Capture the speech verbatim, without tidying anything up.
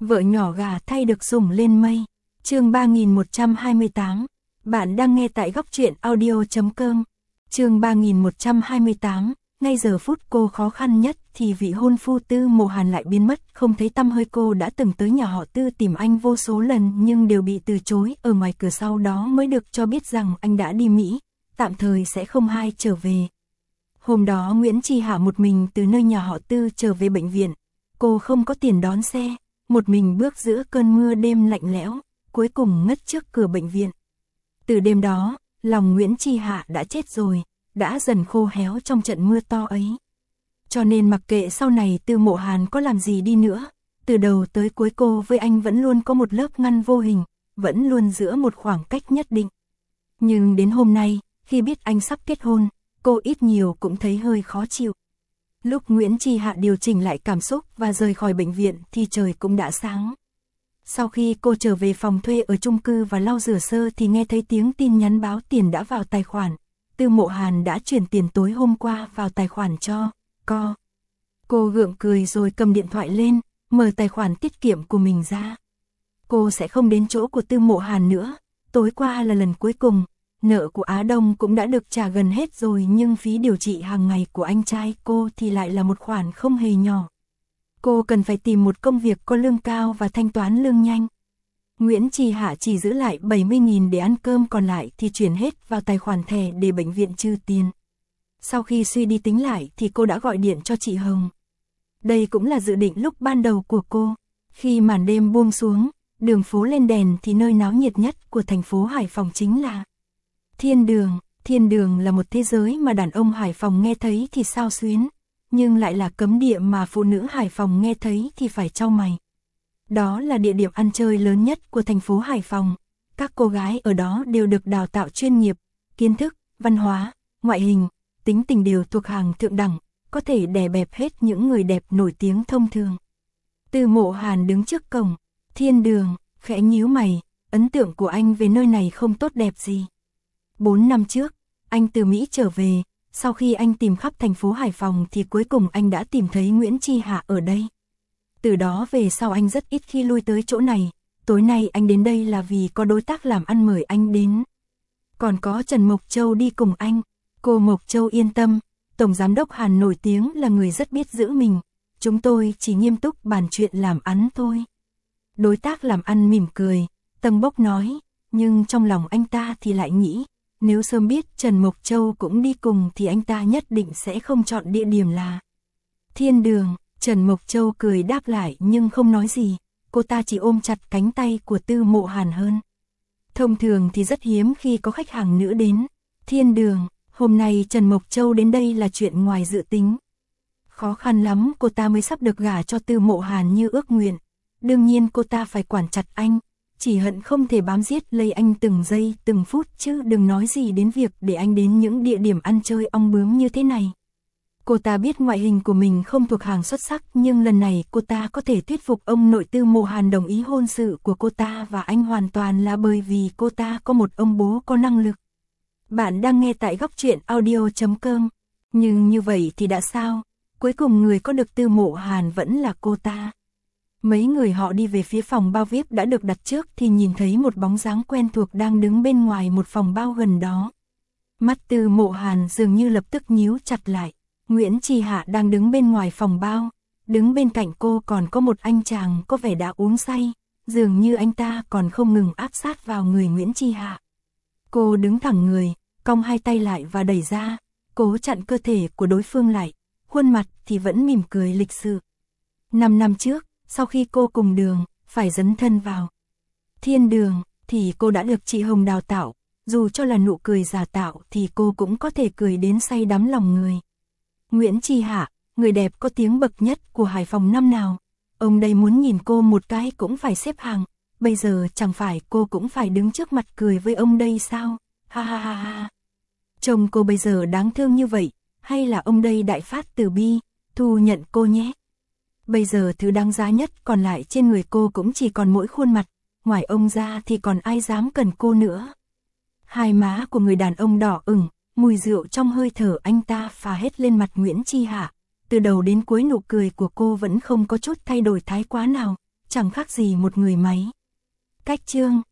Vợ nhỏ gà thay được sủng lên mây. Chương ba nghìn một trăm hai mươi tám. Bạn đang nghe tại góc truyện audio chấm com. Chương ba nghìn một trăm hai mươi tám. Ngay giờ phút cô khó khăn nhất thì vị hôn phu Tư Mộ Hàn lại biến mất, không thấy tăm hơi. Cô đã từng tới nhà họ Tư tìm anh vô số lần nhưng đều bị từ chối, ở ngoài cửa sau đó mới được cho biết rằng anh đã đi Mỹ, tạm thời sẽ không hay trở về. Hôm đó Nguyễn Chi Hạ một mình từ nơi nhà họ Tư trở về bệnh viện. Cô không có tiền đón xe, một mình bước giữa cơn mưa đêm lạnh lẽo, cuối cùng ngất trước cửa bệnh viện. Từ đêm đó, lòng Nguyễn Chi Hạ đã chết rồi, đã dần khô héo trong trận mưa to ấy. Cho nên mặc kệ sau này Tư Mộ Hàn có làm gì đi nữa, từ đầu tới cuối cô với anh vẫn luôn có một lớp ngăn vô hình, vẫn luôn giữ một khoảng cách nhất định. Nhưng đến hôm nay, khi biết anh sắp kết hôn, cô ít nhiều cũng thấy hơi khó chịu. Lúc Nguyễn Chi Hạ điều chỉnh lại cảm xúc và rời khỏi bệnh viện thì trời cũng đã sáng. Sau khi cô trở về phòng thuê ở chung cư và lau rửa sơ thì nghe thấy tiếng tin nhắn báo tiền đã vào tài khoản. Tư Mộ Hàn đã chuyển tiền tối hôm qua vào tài khoản cho cô. Cô gượng cười rồi cầm điện thoại lên, mở tài khoản tiết kiệm của mình ra. Cô sẽ không đến chỗ của Tư Mộ Hàn nữa, tối qua là lần cuối cùng. Nợ của Á Đông cũng đã được trả gần hết rồi nhưng phí điều trị hàng ngày của anh trai cô thì lại là một khoản không hề nhỏ. Cô cần phải tìm một công việc có lương cao và thanh toán lương nhanh. Nguyễn Chi Hạ chỉ giữ lại bảy mươi nghìn để ăn cơm, còn lại thì chuyển hết vào tài khoản thẻ để bệnh viện trừ tiền. Sau khi suy đi tính lại thì cô đã gọi điện cho chị Hồng. Đây cũng là dự định lúc ban đầu của cô. Khi màn đêm buông xuống, đường phố lên đèn thì nơi náo nhiệt nhất của thành phố Hải Phòng chính là Thiên Đường. Thiên Đường là một thế giới mà đàn ông Hải Phòng nghe thấy thì xao xuyến, nhưng lại là cấm địa mà phụ nữ Hải Phòng nghe thấy thì phải chau mày. Đó là địa điểm ăn chơi lớn nhất của thành phố Hải Phòng. Các cô gái ở đó đều được đào tạo chuyên nghiệp, kiến thức, văn hóa, ngoại hình, tính tình đều thuộc hàng thượng đẳng, có thể đè bẹp hết những người đẹp nổi tiếng thông thường. Tư Mộ Hàn đứng trước cổng Thiên Đường, khẽ nhíu mày, ấn tượng của anh về nơi này không tốt đẹp gì. Bốn năm trước, anh từ Mỹ trở về, sau khi anh tìm khắp thành phố Hải Phòng thì cuối cùng anh đã tìm thấy Nguyễn Chi Hạ ở đây. Từ đó về sau anh rất ít khi lui tới chỗ này, tối nay anh đến đây là vì có đối tác làm ăn mời anh đến. Còn có Trần Mộc Châu đi cùng anh. Cô Mộc Châu yên tâm, Tổng Giám đốc Hàn nổi tiếng là người rất biết giữ mình, chúng tôi chỉ nghiêm túc bàn chuyện làm ăn thôi. Đối tác làm ăn mỉm cười, tâng bốc nói, nhưng trong lòng anh ta thì lại nghĩ, nếu sớm biết Trần Mộc Châu cũng đi cùng thì anh ta nhất định sẽ không chọn địa điểm là Thiên Đường. Trần Mộc Châu cười đáp lại nhưng không nói gì, cô ta chỉ ôm chặt cánh tay của Tư Mộ Hàn hơn. Thông thường thì rất hiếm khi có khách hàng nữ đến Thiên Đường, hôm nay Trần Mộc Châu đến đây là chuyện ngoài dự tính. Khó khăn lắm cô ta mới sắp được gả cho Tư Mộ Hàn như ước nguyện, đương nhiên cô ta phải quản chặt anh, chỉ hận không thể bám giết lấy anh từng giây từng phút chứ đừng nói gì đến việc để anh đến những địa điểm ăn chơi ong bướm như thế này. Cô ta biết ngoại hình của mình không thuộc hàng xuất sắc nhưng lần này cô ta có thể thuyết phục ông nội Tư Mộ Hàn đồng ý hôn sự của cô ta và anh hoàn toàn là bởi vì cô ta có một ông bố có năng lực. Bạn đang nghe tại góc truyện audio chấm com. Nhưng như vậy thì đã sao? Cuối cùng người có được Tư Mộ Hàn vẫn là cô ta. Mấy người họ đi về phía phòng bao vi ai pi đã được đặt trước thì nhìn thấy một bóng dáng quen thuộc đang đứng bên ngoài một phòng bao gần đó. Mắt Tư Mộ Hàn dường như lập tức nhíu chặt lại. Nguyễn Chi Hạ đang đứng bên ngoài phòng bao, đứng bên cạnh cô còn có một anh chàng có vẻ đã uống say, dường như anh ta còn không ngừng áp sát vào người Nguyễn Chi Hạ. Cô đứng thẳng người, cong hai tay lại và đẩy ra, cố chặn cơ thể của đối phương lại, khuôn mặt thì vẫn mỉm cười lịch sự. Năm năm trước, sau khi cô cùng Đường, phải dấn thân vào Thiên Đường, thì cô đã được chị Hồng đào tạo, dù cho là nụ cười giả tạo thì cô cũng có thể cười đến say đắm lòng người. Nguyễn Chi Hạ, người đẹp có tiếng bậc nhất của Hải Phòng năm nào, ông đây muốn nhìn cô một cái cũng phải xếp hàng, bây giờ chẳng phải cô cũng phải đứng trước mặt cười với ông đây sao, ha ha ha ha. Chồng cô bây giờ đáng thương như vậy, hay là ông đây đại phát từ bi, thu nhận cô nhé. Bây giờ thứ đáng giá nhất còn lại trên người cô cũng chỉ còn mỗi khuôn mặt, ngoài ông ra thì còn ai dám cần cô nữa. Hai má của người đàn ông đỏ ửng, mùi rượu trong hơi thở anh ta phả hết lên mặt Nguyễn Chi Hạ, từ đầu đến cuối nụ cười của cô vẫn không có chút thay đổi thái quá nào, chẳng khác gì một người máy. Cách chương